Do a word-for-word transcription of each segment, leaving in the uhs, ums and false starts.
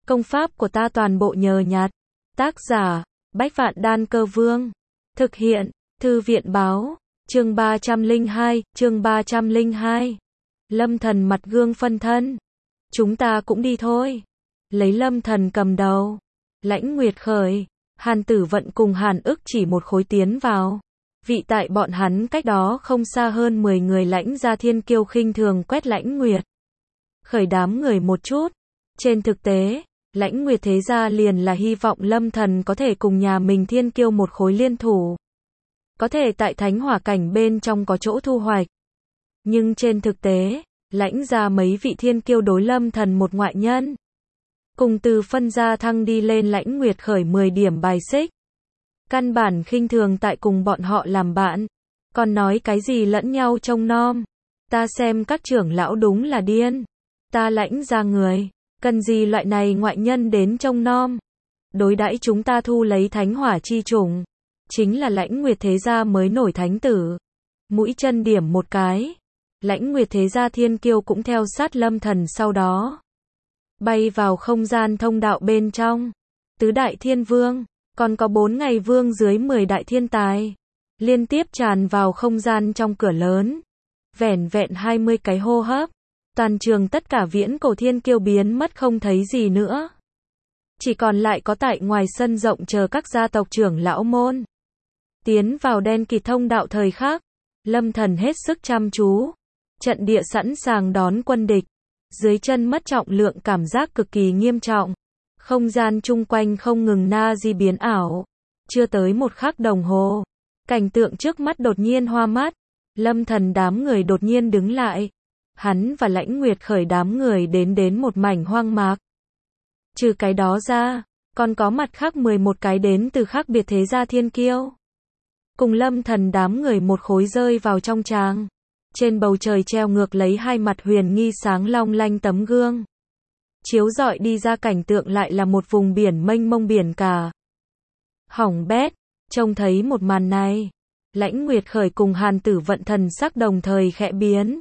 Công pháp của ta toàn bộ nhờ nhặt. Tác giả, Bách Vạn Đan Cơ Vương. Thực hiện, Thư viện báo. Chương ba trăm lẻ hai, chương ba trăm lẻ hai. Lâm Thần mặt gương phân thân. Chúng ta cũng đi thôi. Lấy Lâm Thần cầm đầu. Lãnh Nguyệt khởi, Hàn Tử Vận cùng Hàn Ức chỉ một khối tiến vào. Vị tại bọn hắn cách đó không xa hơn mười người lãnh gia thiên kiêu khinh thường quét Lãnh Nguyệt khởi đám người một chút. Trên thực tế, Lãnh Nguyệt thế gia liền là hy vọng Lâm Thần có thể cùng nhà mình thiên kiêu một khối liên thủ. Có thể tại thánh hỏa cảnh bên trong có chỗ thu hoạch. Nhưng trên thực tế, lãnh gia mấy vị thiên kiêu đối Lâm Thần một ngoại nhân. Cùng từ phân gia thăng đi lên Lãnh Nguyệt khởi mười điểm bài xích. Căn bản khinh thường tại cùng bọn họ làm bạn. Còn nói cái gì lẫn nhau trông nom. Ta xem các trưởng lão đúng là điên. Ta lãnh gia người, cần gì loại này ngoại nhân đến trông nom. Đối đãi chúng ta thu lấy thánh hỏa chi chủng. Chính là Lãnh Nguyệt thế gia mới nổi thánh tử. Mũi chân điểm một cái. Lãnh Nguyệt thế gia thiên kiêu cũng theo sát Lâm Thần sau đó. Bay vào không gian thông đạo bên trong. Tứ đại thiên vương, còn có bốn ngày vương dưới mười đại thiên tài. Liên tiếp tràn vào không gian trong cửa lớn. Vẻn vẹn hai mươi cái hô hấp. Toàn trường tất cả viễn cổ thiên kiêu biến mất không thấy gì nữa. Chỉ còn lại có tại ngoài sân rộng chờ các gia tộc trưởng lão môn. Tiến vào đen kịt thông đạo thời khắc. Lâm Thần hết sức chăm chú. Trận địa sẵn sàng đón quân địch. Dưới chân mất trọng lượng cảm giác cực kỳ nghiêm trọng. Không gian chung quanh không ngừng na di biến ảo. Chưa tới một khắc đồng hồ. Cảnh tượng trước mắt đột nhiên hoa mắt. Lâm Thần đám người đột nhiên đứng lại. Hắn và Lãnh Nguyệt khởi đám người đến đến một mảnh hoang mạc. Trừ cái đó ra, còn có mặt khác mười một cái đến từ khác biệt thế gia thiên kiêu. Cùng Lâm Thần đám người một khối rơi vào trong tràng. Trên bầu trời treo ngược lấy hai mặt huyền nghi sáng long lanh tấm gương. Chiếu rọi đi ra cảnh tượng lại là một vùng biển mênh mông biển cả. Hỏng bét, trông thấy một màn này. Lãnh Nguyệt khởi cùng Hàn Tử Vận thần sắc đồng thời khẽ biến.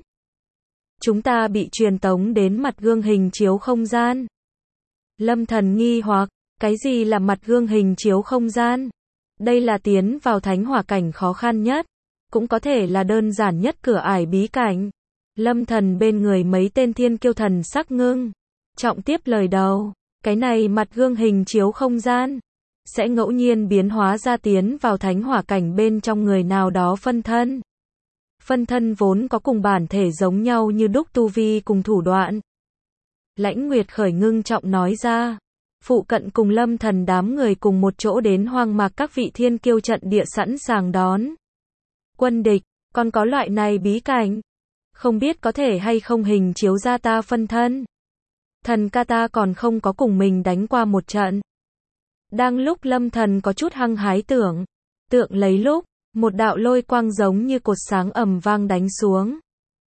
Chúng ta bị truyền tống đến mặt gương hình chiếu không gian. Lâm Thần nghi hoặc, cái gì là mặt gương hình chiếu không gian? Đây là tiến vào thánh hỏa cảnh khó khăn nhất. Cũng có thể là đơn giản nhất cửa ải bí cảnh. Lâm Thần bên người mấy tên thiên kiêu thần sắc ngưng. Trọng tiếp lời đầu, cái này mặt gương hình chiếu không gian. Sẽ ngẫu nhiên biến hóa ra tiến vào thánh hỏa cảnh bên trong người nào đó phân thân. Phân thân vốn có cùng bản thể giống nhau như đúc tu vi cùng thủ đoạn. Lãnh Nguyệt khởi ngưng trọng nói ra. Phụ cận cùng Lâm Thần đám người cùng một chỗ đến hoang mạc các vị thiên kiêu trận địa sẵn sàng đón quân địch, còn có loại này bí cảnh. Không biết có thể hay không hình chiếu ra ta phân thân. Thần ca ta còn không có cùng mình đánh qua một trận. Đang lúc Lâm Thần có chút hăng hái tưởng. Tượng lấy lúc, một đạo lôi quang giống như cột sáng ầm vang đánh xuống.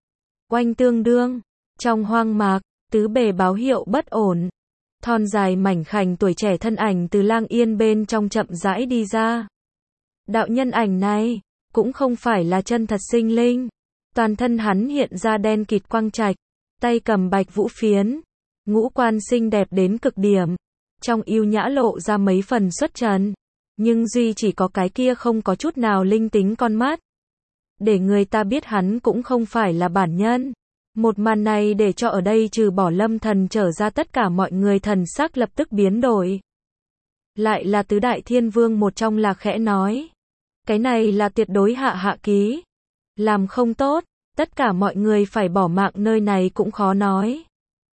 Oanh tương đương, trong hoang mạc, tứ bề báo hiệu bất ổn. Thon dài mảnh khảnh tuổi trẻ thân ảnh từ lang yên bên trong chậm rãi đi ra. Đạo nhân ảnh này, cũng không phải là chân thật sinh linh. Toàn thân hắn hiện ra đen kịt quang trạch, tay cầm bạch vũ phiến, ngũ quan xinh đẹp đến cực điểm. Trong yêu nhã lộ ra mấy phần xuất trần. Nhưng duy chỉ có cái kia không có chút nào linh tính con mắt. Để người ta biết hắn cũng không phải là bản nhân. Một màn này để cho ở đây trừ bỏ Lâm Thần trở ra tất cả mọi người thần sắc lập tức biến đổi. Lại là tứ đại thiên vương một trong là khẽ nói. Cái này là tuyệt đối hạ hạ ký. Làm không tốt, tất cả mọi người phải bỏ mạng nơi này cũng khó nói.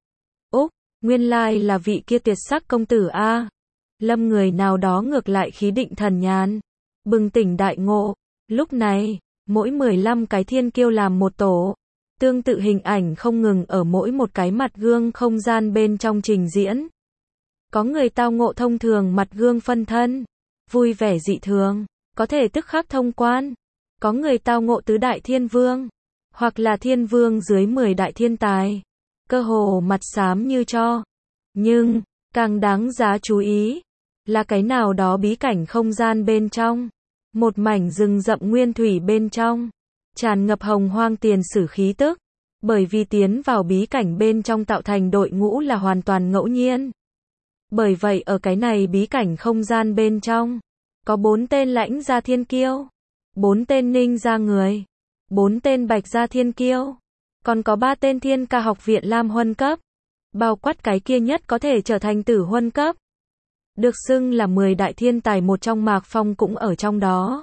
Úc, nguyên lai là vị kia tuyệt sắc công tử a. Lâm người nào đó ngược lại khí định thần nhàn. Bừng tỉnh đại ngộ. Lúc này, mỗi mười lăm cái thiên kiêu làm một tổ. Tương tự hình ảnh không ngừng ở mỗi một cái mặt gương không gian bên trong trình diễn. Có người tao ngộ thông thường mặt gương phân thân. Vui vẻ dị thường. Có thể tức khắc thông quan. Có người tao ngộ tứ đại thiên vương. Hoặc là thiên vương dưới mười đại thiên tài. Cơ hồ mặt xám như cho. Nhưng, càng đáng giá chú ý. Là cái nào đó bí cảnh không gian bên trong. Một mảnh rừng rậm nguyên thủy bên trong. Tràn ngập hồng hoang tiền sử khí tức. Bởi vì tiến vào bí cảnh bên trong tạo thành đội ngũ là hoàn toàn ngẫu nhiên. Bởi vậy ở cái này bí cảnh không gian bên trong, có bốn tên lãnh gia thiên kiêu, bốn tên ninh gia người, bốn tên bạch gia thiên kiêu, còn có ba tên thiên ca học viện lam huân cấp, bao quát cái kia nhất có thể trở thành tử huân cấp. Được xưng là mười đại thiên tài một trong Mạc Phong cũng ở trong đó.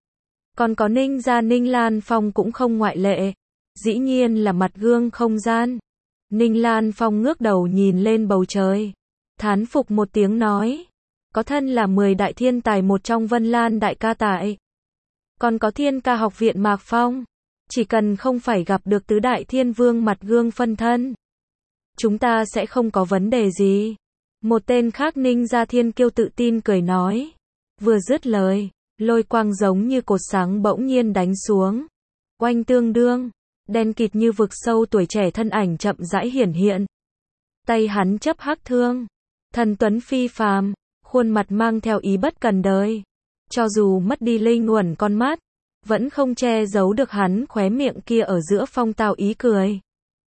Còn có Ninh gia Ninh Lan Phong cũng không ngoại lệ. Dĩ nhiên là mặt gương không gian. Ninh Lan Phong ngước đầu nhìn lên bầu trời, thán phục một tiếng nói. Có thân là mười đại thiên tài một trong Vân Lan đại ca tại. Còn có thiên ca học viện Mạc Phong. Chỉ cần không phải gặp được tứ đại thiên vương mặt gương phân thân, chúng ta sẽ không có vấn đề gì. Một tên khác Ninh gia thiên kiêu tự tin cười nói. Vừa dứt lời, lôi quang giống như cột sáng bỗng nhiên đánh xuống. Oanh tương đương, đen kịt như vực sâu tuổi trẻ thân ảnh chậm rãi hiển hiện. Tay hắn chấp hắc thương, thần tuấn phi phàm, khuôn mặt mang theo ý bất cần đời. Cho dù mất đi linh uẩn con mắt, vẫn không che giấu được hắn khóe miệng kia ở giữa phong tao ý cười.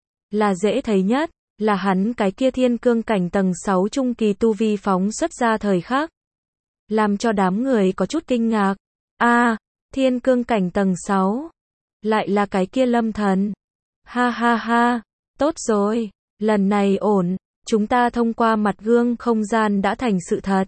Là dễ thấy nhất, là hắn cái kia thiên cương cảnh tầng sáu trung kỳ tu vi phóng xuất ra thời khắc. Làm cho đám người có chút kinh ngạc. A, à, thiên cương cảnh tầng sáu. Lại là cái kia Lâm Thần. Ha ha ha, tốt rồi, lần này ổn, chúng ta thông qua mặt gương không gian đã thành sự thật.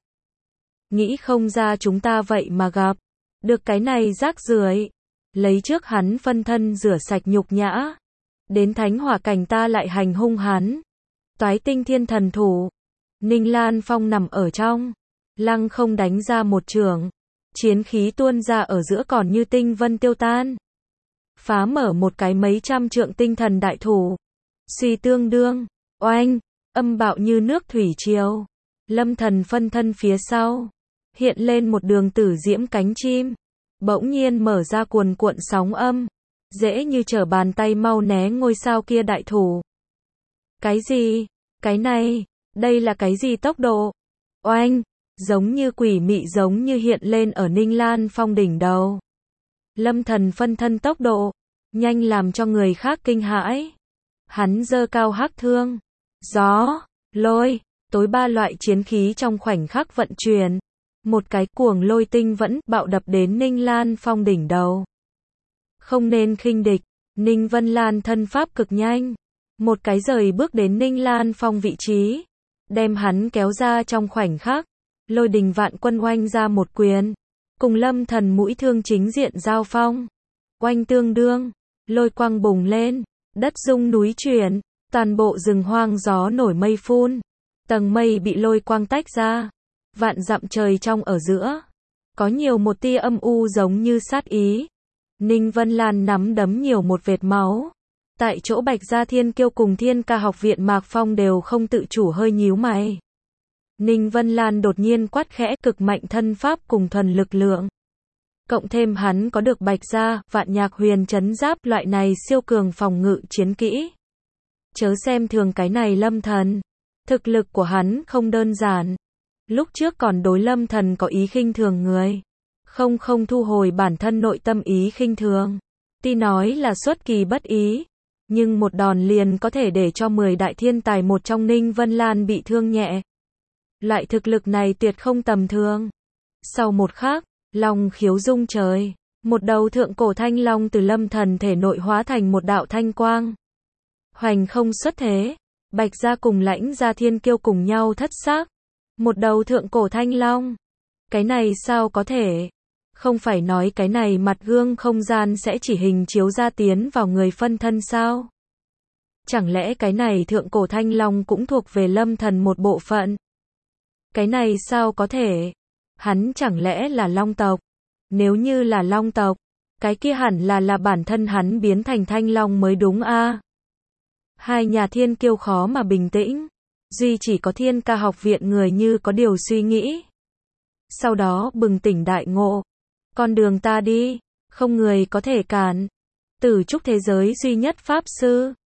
Nghĩ không ra chúng ta vậy mà gặp được cái này rác rưởi. Lấy trước hắn phân thân rửa sạch nhục nhã, đến thánh hỏa cảnh ta lại hành hung hắn. Toái tinh thiên thần thủ. Ninh Lan Phong nằm ở trong, lăng không đánh ra một chưởng, chiến khí tuôn ra ở giữa còn như tinh vân tiêu tan. Phá mở một cái mấy trăm trượng tinh thần đại thủ. Suy tương đương, oanh, âm bạo như nước thủy triều. Lâm Thần phân thân phía sau, hiện lên một đường tử diễm cánh chim, bỗng nhiên mở ra cuồn cuộn sóng âm, dễ như trở bàn tay mau né ngôi sao kia đại thủ. Cái gì? Cái này, đây là cái gì tốc độ? Oanh, giống như quỷ mị giống như hiện lên ở Ninh Lan Phong đỉnh đầu. Lâm Thần phân thân tốc độ, nhanh làm cho người khác kinh hãi. Hắn giơ cao hắc thương, gió, lôi, tối ba loại chiến khí trong khoảnh khắc vận chuyển. Một cái cuồng lôi tinh vẫn bạo đập đến Ninh Lan Phong đỉnh đầu. Không nên khinh địch, Ninh Vân Lan thân pháp cực nhanh. Một cái rời bước đến Ninh Lan Phong vị trí, đem hắn kéo ra trong khoảnh khắc. Lôi đình vạn quân oanh ra một quyền, cùng Lâm Thần mũi thương chính diện giao phong. Oanh tương đương, lôi quang bùng lên, đất rung núi chuyển, toàn bộ rừng hoang gió nổi mây phun. Tầng mây bị lôi quang tách ra, vạn dặm trời trong ở giữa, có nhiều một tia âm u giống như sát ý. Ninh Vân Lan nắm đấm nhiều một vệt máu. Tại chỗ Bạch Gia Thiên Kiêu cùng Thiên Ca học viện Mạc Phong đều không tự chủ hơi nhíu mày. Ninh Vân Lan đột nhiên quát khẽ, cực mạnh thân pháp cùng thuần lực lượng. Cộng thêm hắn có được Bạch Gia, Vạn Nhạc Huyền Trấn Giáp loại này siêu cường phòng ngự chiến kỹ. Chớ xem thường cái này Lâm Thần. Thực lực của hắn không đơn giản. Lúc trước còn đối Lâm Thần có ý khinh thường người. Không không thu hồi bản thân nội tâm ý khinh thường. Tuy nói là xuất kỳ bất ý. Nhưng một đòn liền có thể để cho mười đại thiên tài một trong Ninh Vân Lan bị thương nhẹ. Loại thực lực này tuyệt không tầm thường. Sau một khắc, long khiếu rung trời. Một đầu thượng cổ thanh long từ Lâm Thần thể nội hóa thành một đạo thanh quang. Hoành không xuất thế. Bạch Gia cùng Lãnh Gia Thiên Kiêu cùng nhau thất xác. Một đầu thượng cổ thanh long. Cái này sao có thể? Không phải nói cái này mặt gương không gian sẽ chỉ hình chiếu ra tiến vào người phân thân sao? Chẳng lẽ cái này thượng cổ thanh long cũng thuộc về Lâm Thần một bộ phận? Cái này sao có thể? Hắn chẳng lẽ là long tộc? Nếu như là long tộc, cái kia hẳn là là bản thân hắn biến thành thanh long mới đúng a. À? Hai nhà thiên kiêu khó mà bình tĩnh. Duy chỉ có Thiên Ca học viện người như có điều suy nghĩ. Sau đó bừng tỉnh đại ngộ. Con đường ta đi, không người có thể cản. Tử trúc thế giới duy nhất pháp sư.